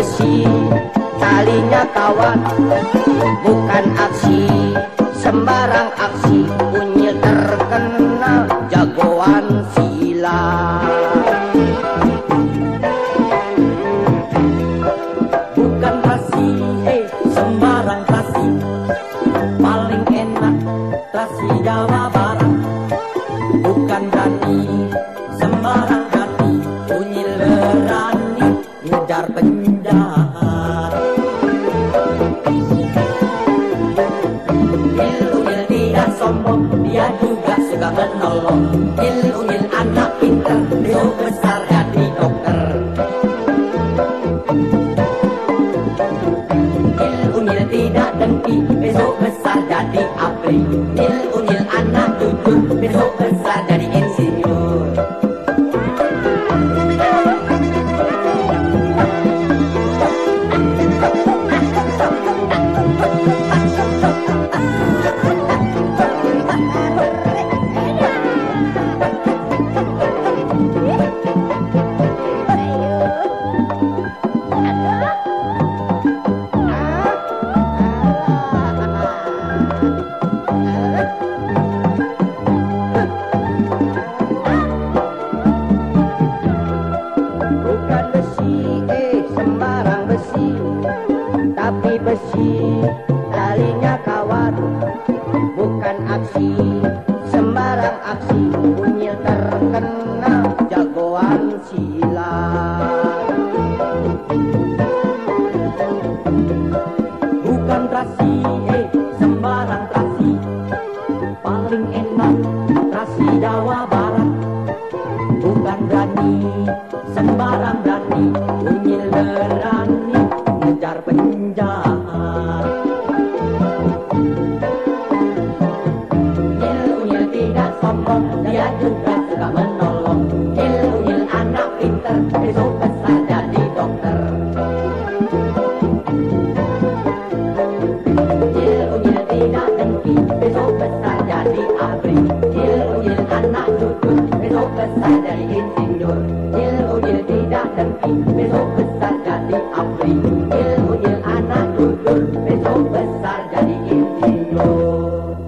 besi, talinya kawat, bukan aksi, sembarang aksi. Unyil terkenal jagoan silat. Bukan rasi, sembarang rasi, paling enak rasi Jawa Barat. Bukan berani, sembarang berani, Unyil berani ngejar penjahat. Unyil tidak sombong, dia juga suka menolong. Unyil anak pintar, besok besar jadi dokter. Unyil tidak dengki, besok besar jadi abri. Unyil anak jujur, besok besar jadi insinyur. Bukan besi, sembarang besi, tapi besi, talinya kawat. Bukan aksi, sembarang aksi. Unyil terkenal jagoan silat. Bukan rasi, sembarang rasi, paling enak rasi Jawa Barat. Bukan berani, sembarang berani, Unyil berani ngejar penjahat. Unyil tidak sombong, dia juga suka menolong. Unyil anak pintar, besok besar jadi dokter. Unyil tidak dengki, besok besar jadi abri. Unyil anak jujur, besok besar jadi insinyur. Unyil tidak dengki, besok besar jadi abri. Unyil anak jujur, besok besar jadi insinyur.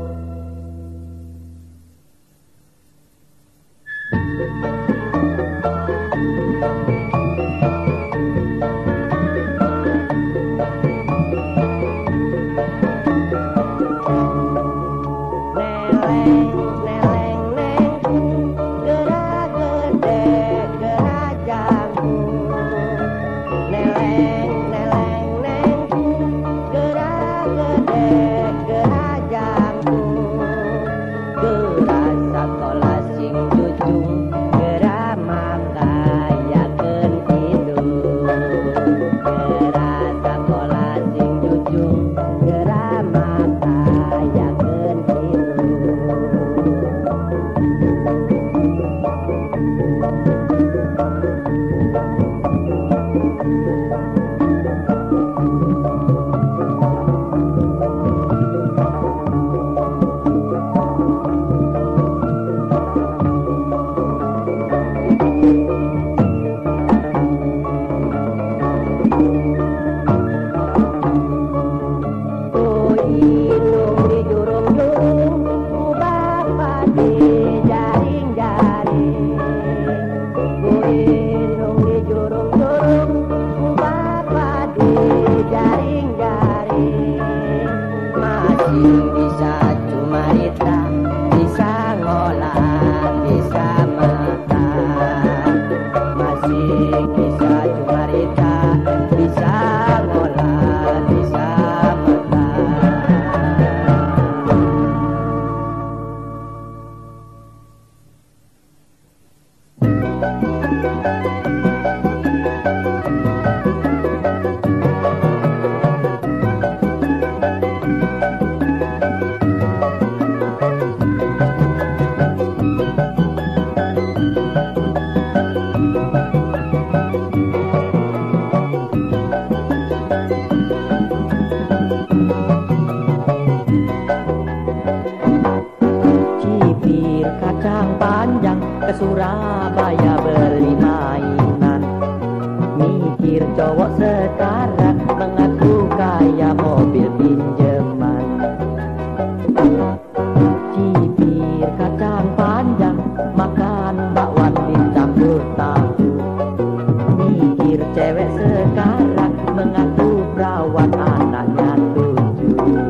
ke Surabaya beli mainan, mikir cowok sekarang pinjaman. Cibir kacang panjang, makan bakwan dicampur tahu. Mikir cewek sekarang mengaku perawat anaknya 7.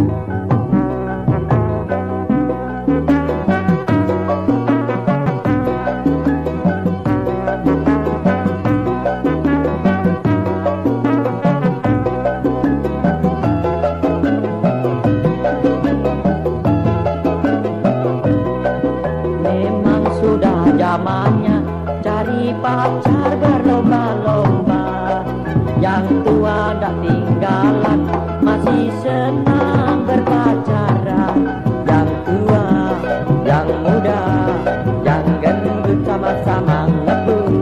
Memang sudah zamannya cari pacar berlomba-lomba. Yang tua tak tinggalan, masih senang berpacaran. Yang tua, yang muda, yang gendut sama-sama ngebut.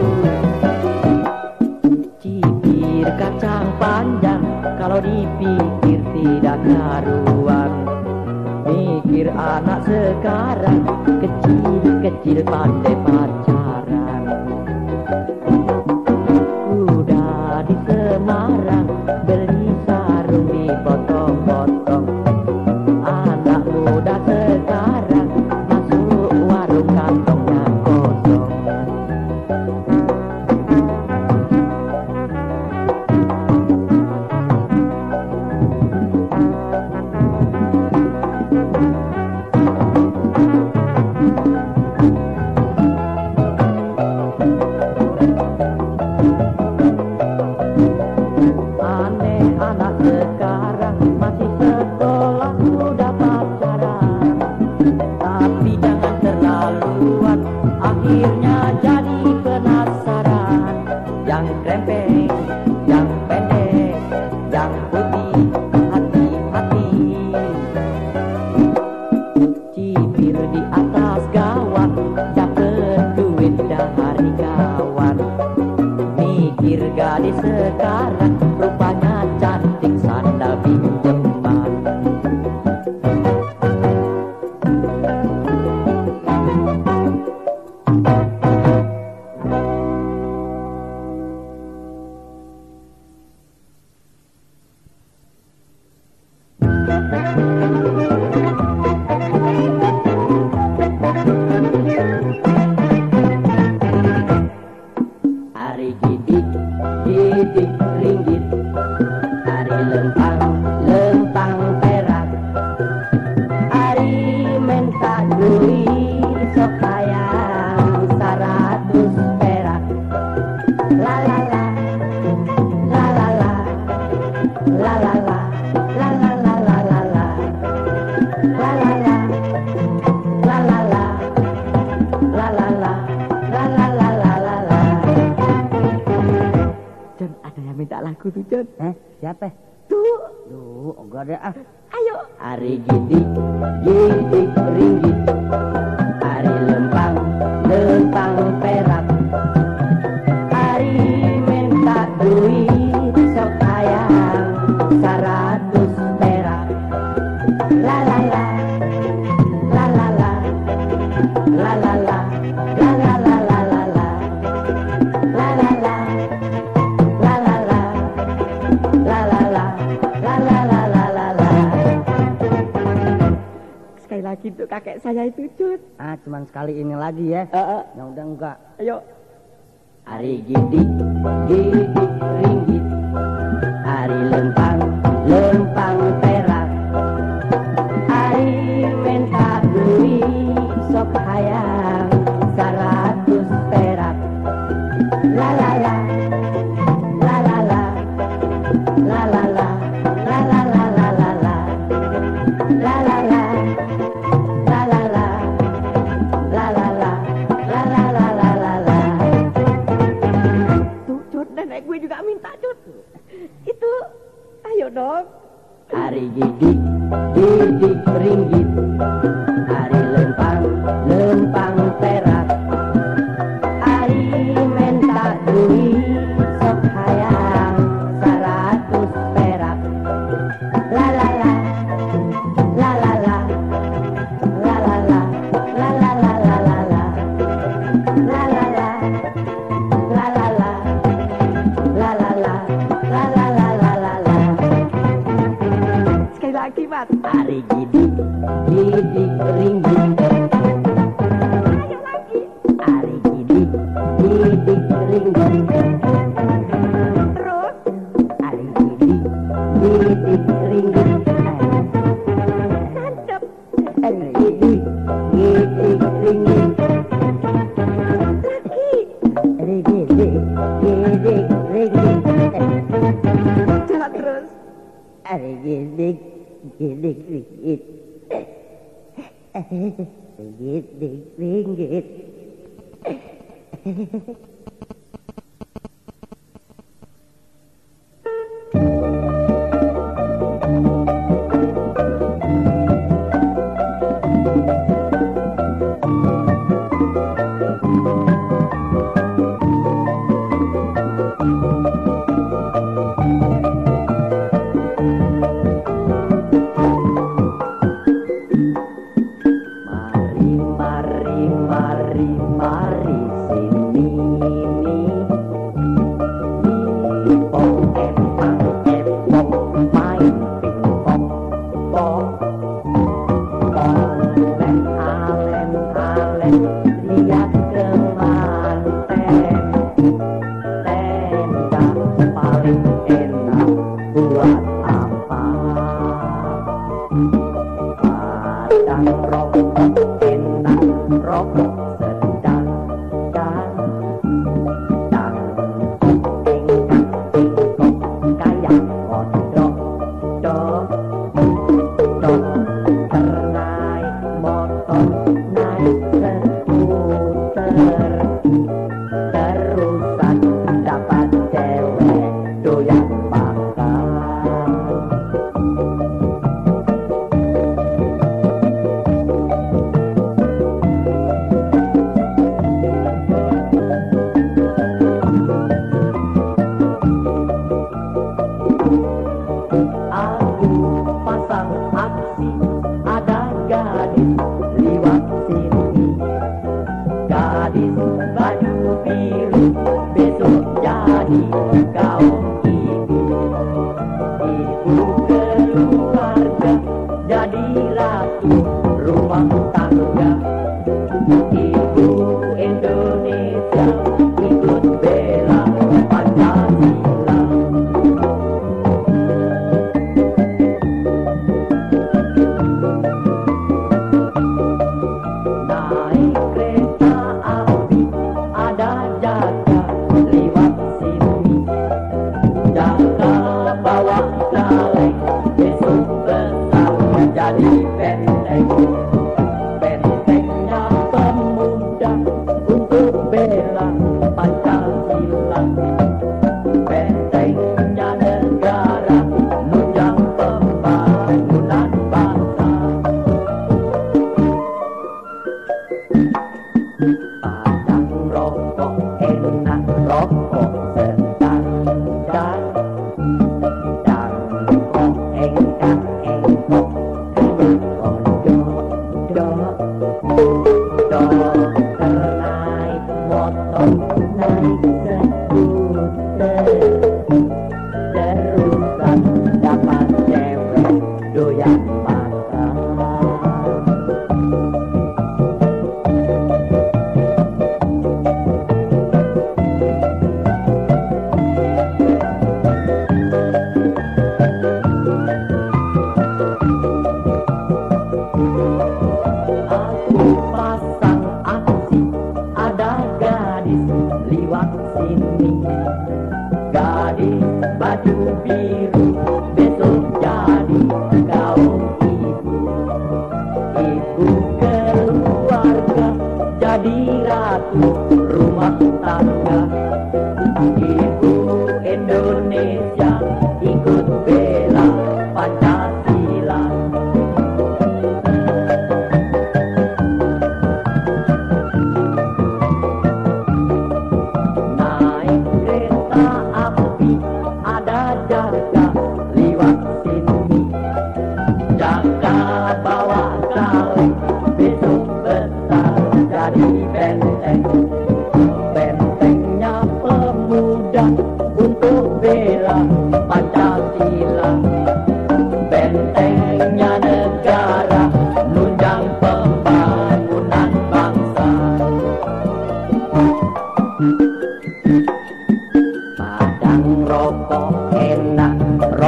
Cibir kacang panjang, kalau dipikir tidak karuan. Mikir anak sekarang kecil-kecil pandai pacaran. Kuda di Semarang beli sarung dipotong-potong. Anak muda sekarang masuk warung kantongnya kosong. Aneh anak sekarang masih sekolah udah pacaran. Tapi jangan terlaluan, akhirnya jadi penasaran. Yang krempeng, yang pendek, yang putih, hati-hati. Cibir di atas gawang, dapet duit dari kawan. Mikir gadis sekarang rupanya cantik sandal pinjaman. Ari gidik, gidik ringgit. Ari lempang, lempang perak. Ari minta duit sok sayang 100 perak. La la la, la la la, la la la, la la la la la la, la la la, la la la, la la la, la la la la la la. John, ada yang minta lagu tuh, John. Siapa? Tuh. Duh, enggak ada ah. Ayo. Ari gidik, gidik ringgit. Ari lempang, lempang perak. Ari minta duit sok sayang 100 perak. La la la, la la la, la la la, la la la la la la, la la la, la la la, la la la, la la la la la la. Sekali lagi untuk kakek saya itu, Jun. Cuman sekali ini lagi ya. Yang udah enggak. Ayo. Ari gidik, gidik ringgit. Ari lempang, lempang perak. Ari minta duit sok hayang 100 perak. La la la, la la la, la la la, la la la la la la, la la la, la la la, la la la, la la la la la la. Tuh, Jod, nenek gue juga minta, Jod. Itu, ayo dong. Ari gidik, gidik ringgit. Ari lempang, lempang perak. Ari minta duit sok hayang 100 perak. La la la, la la la, la la la, la la la la la la, la la la, la la la, la la la, la la la la la la. kuat. Ari gidik, gidik ringgit. Ayo lagi. Ari gidik, gidik ringgit. Terus. Ari gidik, gidik ringgit. Mantap. Ari gidik, gidik ringgit. Lagi. Ari gidik, gidik ringgit. Coba terus. Ari gidik, gidik ringgit. Gidik ringgit. Mari, mari, mari, mari sini nih. Pong empang epong main pingpong pong. Alen alen alen lihat kemanten. Tenda paling enak buat apa? Padang rokok enak, rokok sedang dan engkang engkok kayak kodok dok dok ternaik motor naik skuter terusan dapat cewek doyan makan. Aku pasang aksi, ada gadis liwat sini. Gadis baju biru, besok jadi kaum ibu. Ibu keluarga, jadi ratu rumah tangga. Ibu Indonesia ikut bela Pancasila. Naik kereta api, ada jaga lewat sini. Jaga bawa kaleng, besok besar jadi benteng. Bentengnya pemuda untuk bela Pancasila. Bentengnya negara menunjang pembangunan bangsa. Padang rokok enak, rokok sedang dan kok engkang engkok kayak kodok dok dok ternaik motor naik skuter terusan dapat cewek doyan makan. Aku pasang aksi, ada gadis liwat sini. Gadis baju biru, besok jadi kaum ibu. Ibu keluarga, jadi ratu rumah tangga. Ibu Indonesia ikut bela Pancasila. Naik kereta api, ada jaga lewat sini. Jaga bawa kaleng, besok besar jadi benteng. Bentengnya pemuda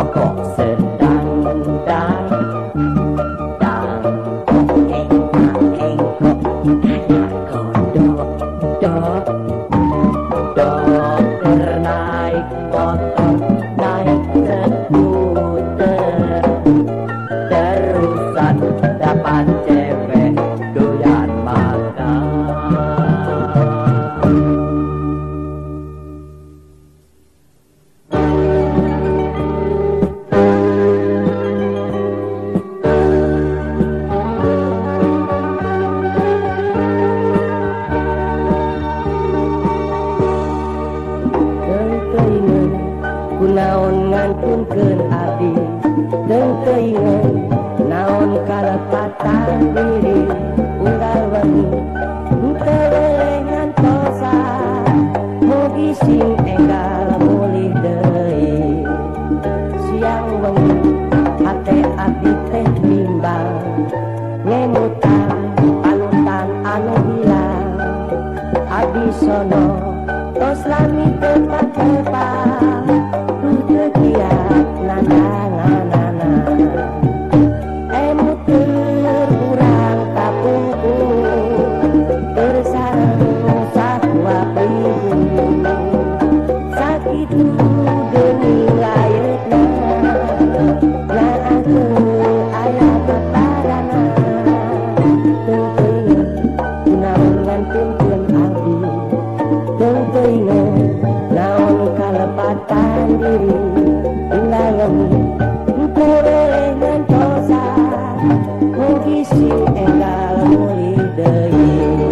kok sedang dang dang engkok kayak kodok dok dokter naik motor naik skuter terusan dapat cewek doyan makan. Naon ngantunkeun abdi deung teu inget naon kalepatan diri unggal wengi teu boleh ngantosan mugi sing enggal mulih deui siang wengi hate abdi teh bimbang ngemutan panutan anu hilang abdi sono tos lami tepat-tepat kiat nandanganana emu terkurang kapungku bersarang sakwa pibu sakit demi layaknya na aku ayah paparana tengtengnya naon ngantunkeun abdi tengtengnya naon kalepatan diri boleh ngantosan mugi sing enggal mulih deui.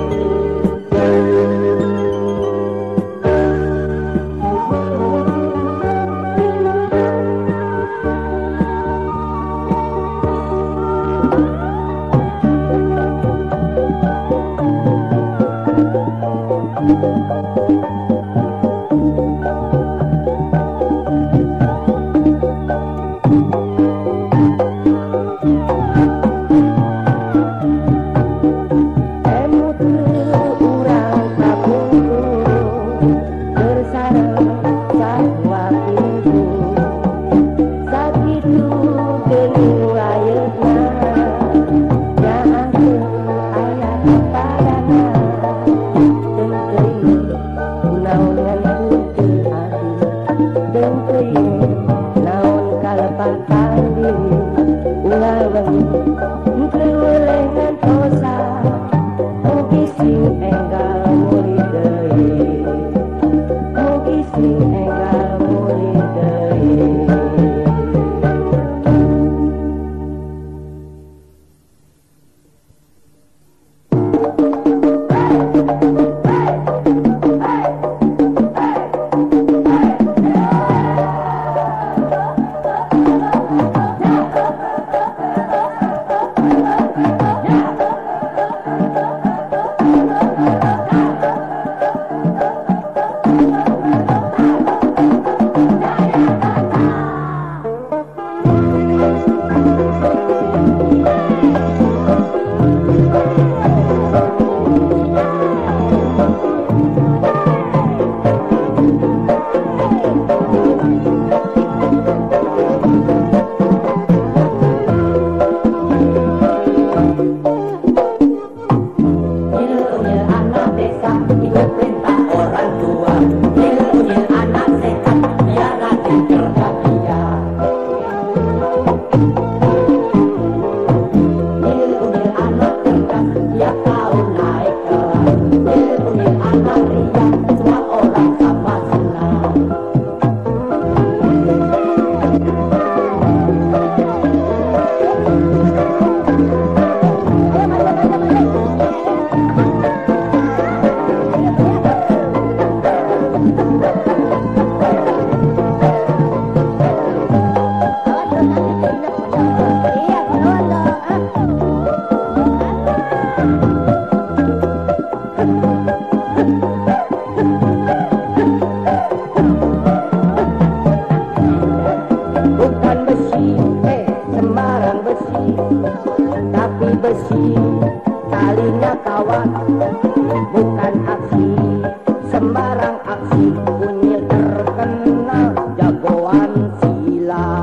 bukan aksi sembarang aksi, punya terkenal jagoan silat.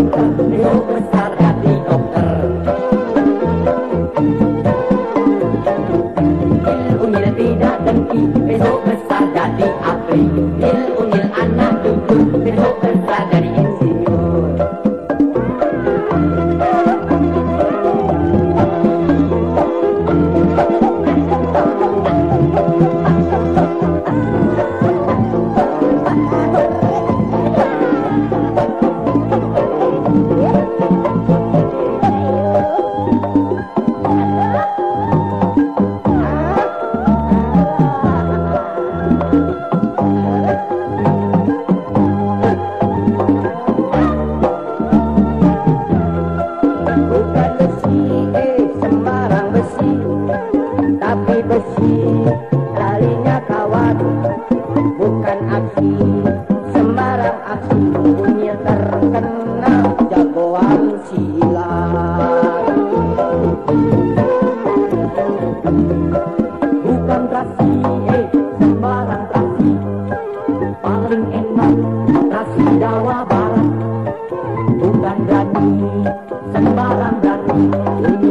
pintar, besok besar jadi dokter. Unyil tidak dengki, besok besar jadi abri. Unyil anak dukun, besok besar jadi insinyur. Bukan besi, sembarang besi, tapi besi talinya kawan. Bukan aksi, sembarang aksi, Unyil terkenal jagoan silat. Bukan terasi, sembarang terasi, paling enak terasi Jawa Barat. Bukan berani, sembarang berani,